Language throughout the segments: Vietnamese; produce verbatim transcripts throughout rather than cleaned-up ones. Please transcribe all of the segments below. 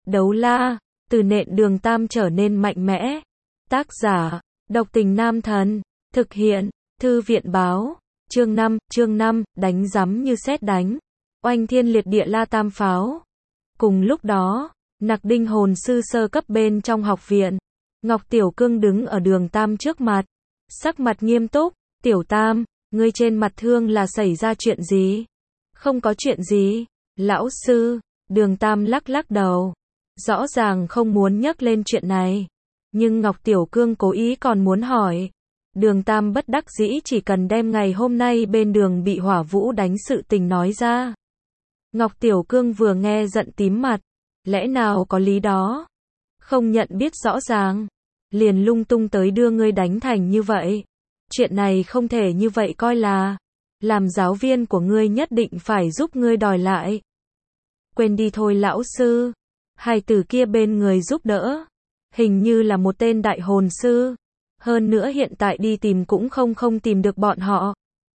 Đấu la, từ nện Đường Tam trở nên mạnh mẽ. Tác giả, Độc Tình Nam Thần. Thực hiện, Thư viện báo. Chương năm, chương năm, đánh rắm như sét đánh. Oanh thiên liệt địa la tam pháo. Cùng lúc đó, Nặc Đinh hồn sư sơ cấp bên trong học viện. Ngọc Tiểu Cương đứng ở Đường Tam trước mặt. Sắc mặt nghiêm túc, Tiểu Tam, ngươi trên mặt thương là xảy ra chuyện gì? Không có chuyện gì, lão sư. Đường Tam lắc lắc đầu. Rõ ràng không muốn nhắc lên chuyện này. Nhưng Ngọc Tiểu Cương cố ý còn muốn hỏi. Đường Tam bất đắc dĩ chỉ cần đem ngày hôm nay bên đường bị Hỏa Vũ đánh sự tình nói ra. Ngọc Tiểu Cương vừa nghe giận tím mặt. Lẽ nào có lý đó? Không nhận biết rõ ràng. Liền lung tung tới đưa ngươi đánh thành như vậy. Chuyện này không thể như vậy coi là. Làm giáo viên của ngươi nhất định phải giúp ngươi đòi lại. Quên đi thôi lão sư. Hai từ kia bên người giúp đỡ. Hình như là một tên đại hồn sư. Hơn nữa hiện tại đi tìm cũng không không tìm được bọn họ.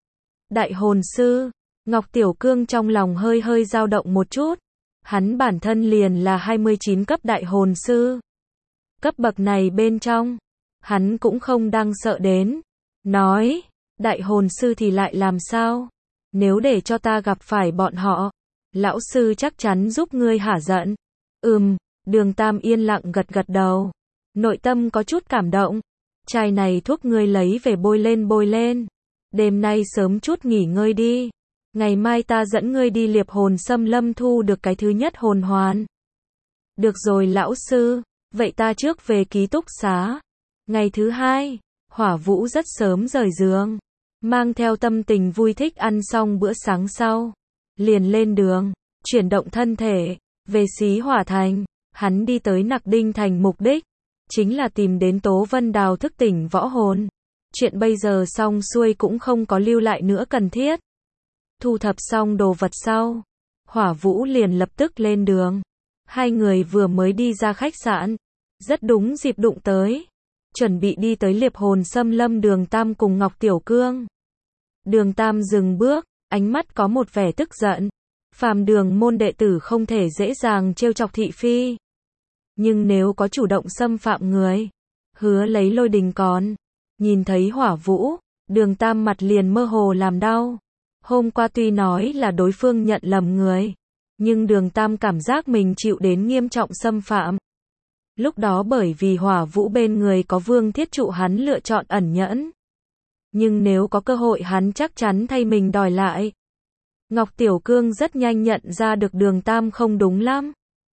Đại hồn sư. Ngọc Tiểu Cương trong lòng hơi hơi dao động một chút. Hắn bản thân liền là hai mươi chín cấp đại hồn sư. Cấp bậc này bên trong. Hắn cũng không đang sợ đến. Nói. Đại hồn sư thì lại làm sao? Nếu để cho ta gặp phải bọn họ. Lão sư chắc chắn giúp ngươi hả giận. Ừm. Đường Tam yên lặng gật gật đầu. Nội tâm có chút cảm động. Chai này thuốc ngươi lấy về bôi lên bôi lên. Đêm nay sớm chút nghỉ ngơi đi. Ngày mai ta dẫn ngươi đi liệp hồn xâm lâm thu được cái thứ nhất hồn hoàn. Được rồi lão sư. Vậy ta trước về ký túc xá. Ngày thứ hai, Hỏa Vũ rất sớm rời giường. Mang theo tâm tình vui thích ăn xong bữa sáng sau. Liền lên đường, chuyển động thân thể, về Xí Hỏa Thành. Hắn đi tới Nặc Đinh Thành mục đích. Chính là tìm đến Tố Vân Đào thức tỉnh võ hồn. Chuyện bây giờ xong xuôi cũng không có lưu lại nữa cần thiết. Thu thập xong đồ vật sau. Hỏa Vũ liền lập tức lên đường. Hai người vừa mới đi ra khách sạn. Rất đúng dịp đụng tới. Chuẩn bị đi tới liệp hồn xâm lâm Đường Tam cùng Ngọc Tiểu Cương. Đường Tam dừng bước, ánh mắt có một vẻ tức giận. Phàm đường môn đệ tử không thể dễ dàng trêu chọc thị phi. Nhưng nếu có chủ động xâm phạm người, hứa lấy lôi đình còn. Nhìn thấy Hỏa Vũ, Đường Tam mặt liền mơ hồ làm đau. Hôm qua tuy nói là đối phương nhận lầm người, nhưng Đường Tam cảm giác mình chịu đến nghiêm trọng xâm phạm. Lúc đó bởi vì Hỏa Vũ bên người có Vương Thiết Trụ hắn lựa chọn ẩn nhẫn. Nhưng nếu có cơ hội hắn chắc chắn thay mình đòi lại. Ngọc Tiểu Cương rất nhanh nhận ra được Đường Tam không đúng lắm.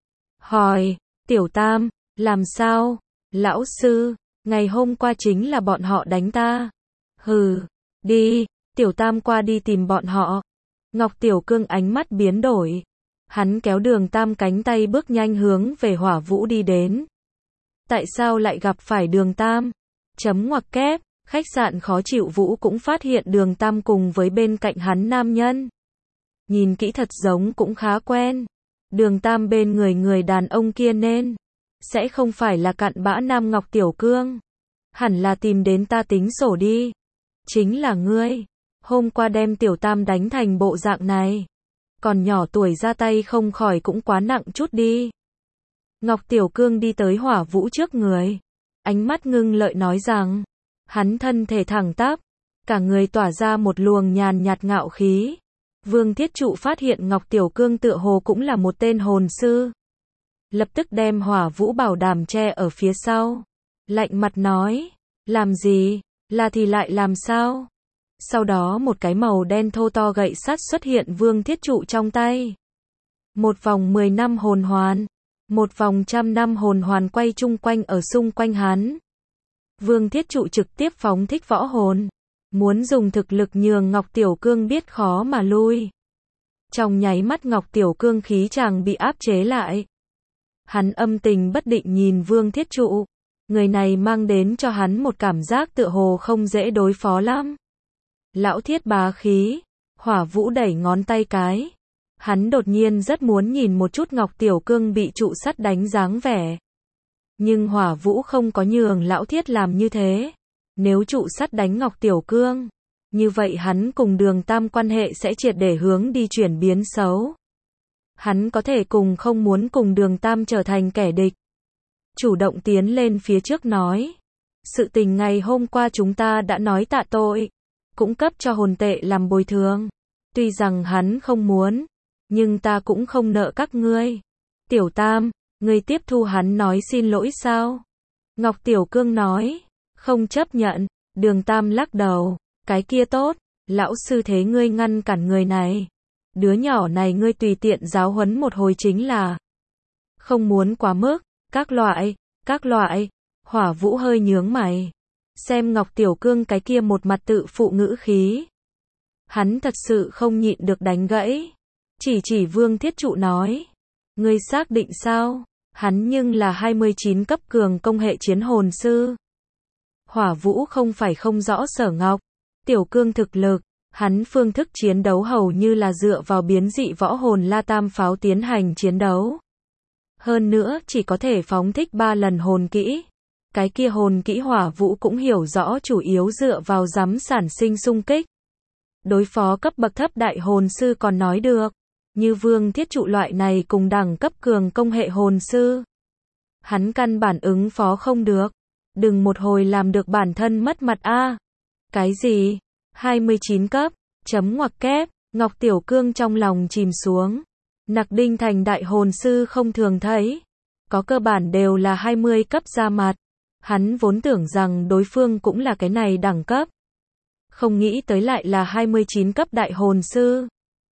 Hỏi, Tiểu Tam, làm sao? Lão sư, ngày hôm qua chính là bọn họ đánh ta. Hừ, đi, Tiểu Tam qua đi tìm bọn họ. Ngọc Tiểu Cương ánh mắt biến đổi. Hắn kéo Đường Tam cánh tay bước nhanh hướng về Hỏa Vũ đi đến. Tại sao lại gặp phải Đường Tam? Chấm ngoặc kép, khách sạn khó chịu Vũ cũng phát hiện Đường Tam cùng với bên cạnh hắn nam nhân. Nhìn kỹ thật giống cũng khá quen. Đường Tam bên người người đàn ông kia nên sẽ không phải là cặn bã nam Ngọc Tiểu Cương. Hẳn là tìm đến ta tính sổ đi. Chính là ngươi. Hôm qua đem Tiểu Tam đánh thành bộ dạng này. Còn nhỏ tuổi ra tay không khỏi cũng quá nặng chút đi. Ngọc Tiểu Cương đi tới Hỏa Vũ trước người. Ánh mắt ngưng lợi nói rằng. Hắn thân thể thẳng tắp. Cả người tỏa ra một luồng nhàn nhạt ngạo khí. Vương Thiết Trụ phát hiện Ngọc Tiểu Cương tựa hồ cũng là một tên hồn sư. Lập tức đem Hỏa Vũ bảo đảm che ở phía sau. Lạnh mặt nói. Làm gì? Là thì lại làm sao? Sau đó một cái màu đen thô to gậy sắt xuất hiện Vương Thiết Trụ trong tay. Một vòng mười năm hồn hoàn. Một vòng trăm năm hồn hoàn quay chung quanh ở xung quanh hắn. Vương Thiết Trụ trực tiếp phóng thích võ hồn. Muốn dùng thực lực nhường Ngọc Tiểu Cương biết khó mà lui. Trong nháy mắt Ngọc Tiểu Cương khí chàng bị áp chế lại. Hắn âm tình bất định nhìn Vương Thiết Trụ. Người này mang đến cho hắn một cảm giác tựa hồ không dễ đối phó lắm. Lão thiết bá khí. Hỏa Vũ đẩy ngón tay cái. Hắn đột nhiên rất muốn nhìn một chút Ngọc Tiểu Cương bị trụ sắt đánh dáng vẻ. Nhưng Hỏa Vũ không có nhường lão thiết làm như thế. Nếu trụ sắt đánh Ngọc Tiểu Cương, như vậy hắn cùng Đường Tam quan hệ sẽ triệt để hướng đi chuyển biến xấu. Hắn có thể cùng không muốn cùng Đường Tam trở thành kẻ địch. Chủ động tiến lên phía trước nói. Sự tình ngày hôm qua chúng ta đã nói tạ tội. Cũng cấp cho hồn tệ làm bồi thường. Tuy rằng hắn không muốn. Nhưng ta cũng không nợ các ngươi. Tiểu Tam, ngươi tiếp thu hắn nói xin lỗi sao? Ngọc Tiểu Cương nói. Không chấp nhận. Đường Tam lắc đầu. Cái kia tốt. Lão sư thế ngươi ngăn cản người này. Đứa nhỏ này ngươi tùy tiện giáo huấn một hồi chính là. Không muốn quá mức. Các loại. Các loại. Hỏa Vũ hơi nhướng mày. Xem Ngọc Tiểu Cương cái kia một mặt tự phụ ngữ khí. Hắn thật sự không nhịn được đánh gãy. Chỉ chỉ Vương Thiết Trụ nói. Ngươi xác định sao? Hắn nhưng là hai mươi chín cấp cường công hệ chiến hồn sư. Hỏa Vũ không phải không rõ Sở Ngọc. Tiểu Cương thực lực. Hắn phương thức chiến đấu hầu như là dựa vào biến dị võ hồn La Tam pháo tiến hành chiến đấu. Hơn nữa chỉ có thể phóng thích ba lần hồn kỹ. Cái kia hồn kỹ Hỏa Vũ cũng hiểu rõ chủ yếu dựa vào giám sản sinh xung kích. Đối phó cấp bậc thấp đại hồn sư còn nói được. Như Vương Thiết Trụ loại này cùng đẳng cấp cường công hệ hồn sư. Hắn căn bản ứng phó không được. Đừng một hồi làm được bản thân mất mặt a. Cái gì? hai mươi chín cấp, chấm ngoặc kép, Ngọc Tiểu Cương trong lòng chìm xuống. Nặc Đinh Thành đại hồn sư không thường thấy. Có cơ bản đều là hai mươi cấp ra mặt. Hắn vốn tưởng rằng đối phương cũng là cái này đẳng cấp. Không nghĩ tới lại là hai mươi chín cấp đại hồn sư.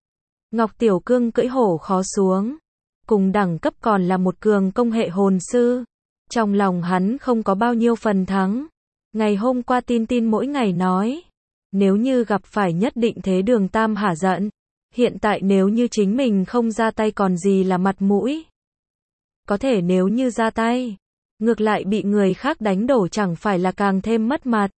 Ngọc Tiểu Cương cưỡi hổ khó xuống. Cùng đẳng cấp còn là một cường công hệ hồn sư. Trong lòng hắn không có bao nhiêu phần thắng. Ngày hôm qua tin tin mỗi ngày nói. Nếu như gặp phải nhất định thế Đường Tam hả giận. Hiện tại nếu như chính mình không ra tay còn gì là mặt mũi. Có thể nếu như ra tay. Ngược lại bị người khác đánh đổ chẳng phải là càng thêm mất mặt.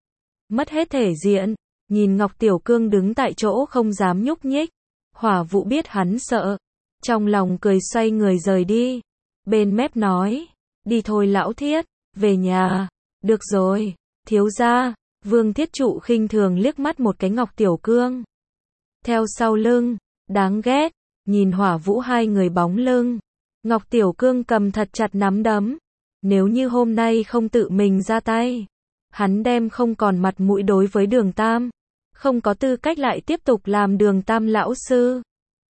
Mất hết thể diện. Nhìn Ngọc Tiểu Cương đứng tại chỗ không dám nhúc nhích. Hỏa Vũ biết hắn sợ. Trong lòng cười xoay người rời đi. Bên mép nói. Đi thôi lão Thiết. Về nhà. Được rồi. Thiếu gia. Vương Thiết Trụ khinh thường liếc mắt một cái Ngọc Tiểu Cương. Theo sau lưng. Đáng ghét. Nhìn Hỏa Vũ hai người bóng lưng. Ngọc Tiểu Cương cầm thật chặt nắm đấm. Nếu như hôm nay không tự mình ra tay. Hắn đem không còn mặt mũi đối với Đường Tam. Không có tư cách lại tiếp tục làm Đường Tam lão sư.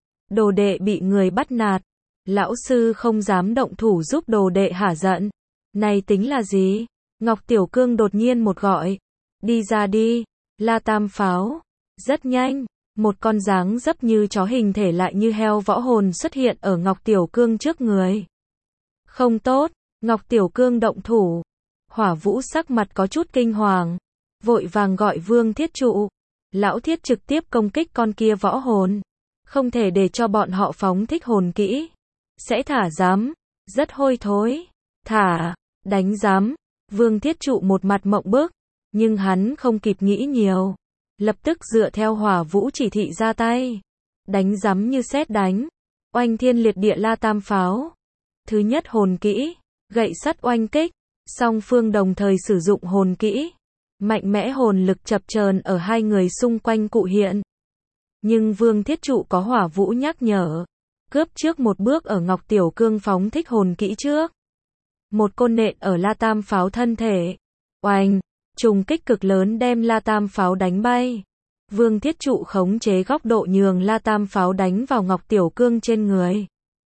Đồ đệ bị người bắt nạt. Lão sư không dám động thủ giúp đồ đệ hả giận. Này tính là gì? Ngọc Tiểu Cương đột nhiên một gọi. Đi ra đi. La Tam pháo. Rất nhanh. Một con dáng dấp như chó hình thể lại như heo võ hồn xuất hiện ở Ngọc Tiểu Cương trước người. Không tốt. Ngọc Tiểu Cương động thủ. Hỏa Vũ sắc mặt có chút kinh hoàng. Vội vàng gọi Vương Thiết Trụ. Lão Thiết trực tiếp công kích con kia võ hồn. Không thể để cho bọn họ phóng thích hồn kỹ. Sẽ thả giám. Rất hôi thối. Thả. Đánh giám. Vương Thiết Trụ một mặt mộng bức. Nhưng hắn không kịp nghĩ nhiều. Lập tức dựa theo Hỏa Vũ chỉ thị ra tay. Đánh giám như sét đánh. Oanh thiên liệt địa La Tam pháo. Thứ nhất hồn kỹ. Gậy sắt oanh kích. Song phương đồng thời sử dụng hồn kỹ. Mạnh mẽ hồn lực chập chờn ở hai người xung quanh cụ hiện. Nhưng Vương Thiết Trụ có Hỏa Vũ nhắc nhở. Cướp trước một bước ở Ngọc Tiểu Cương phóng thích hồn kỹ trước. Một côn nện ở La Tam pháo thân thể. Oanh. Trùng kích cực lớn đem La Tam pháo đánh bay. Vương Thiết Trụ khống chế góc độ nhường La Tam pháo đánh vào Ngọc Tiểu Cương trên người.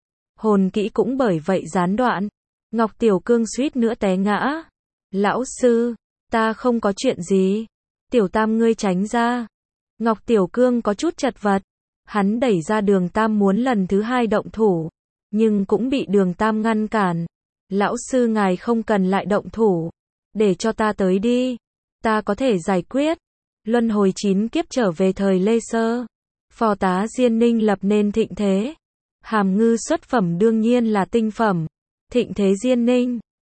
Hồn kỹ cũng bởi vậy gián đoạn. Ngọc Tiểu Cương suýt nữa té ngã. Lão sư, ta không có chuyện gì. Tiểu Tam ngươi tránh ra. Ngọc Tiểu Cương có chút chật vật. Hắn đẩy ra Đường Tam muốn lần thứ hai động thủ. Nhưng cũng bị Đường Tam ngăn cản. Lão sư ngài không cần lại động thủ. Để cho ta tới đi. Ta có thể giải quyết. Luân hồi chín kiếp trở về thời Lê Sơ. Phò tá Diên Ninh lập nên thịnh thế. Hàm ngư xuất phẩm đương nhiên là tinh phẩm. Thịnh thế Diên Ninh.